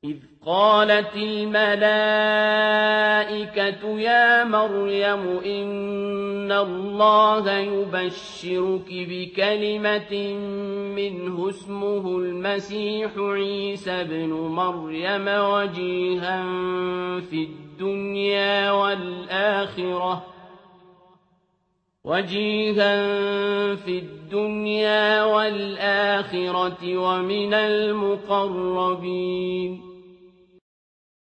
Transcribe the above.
إذ قالت الملائكة يا مريم إن الله يبشرك بكلمة منه اسمه المسيح عيسى بن مريم وجيها في الدنيا والآخرة ومن المقربين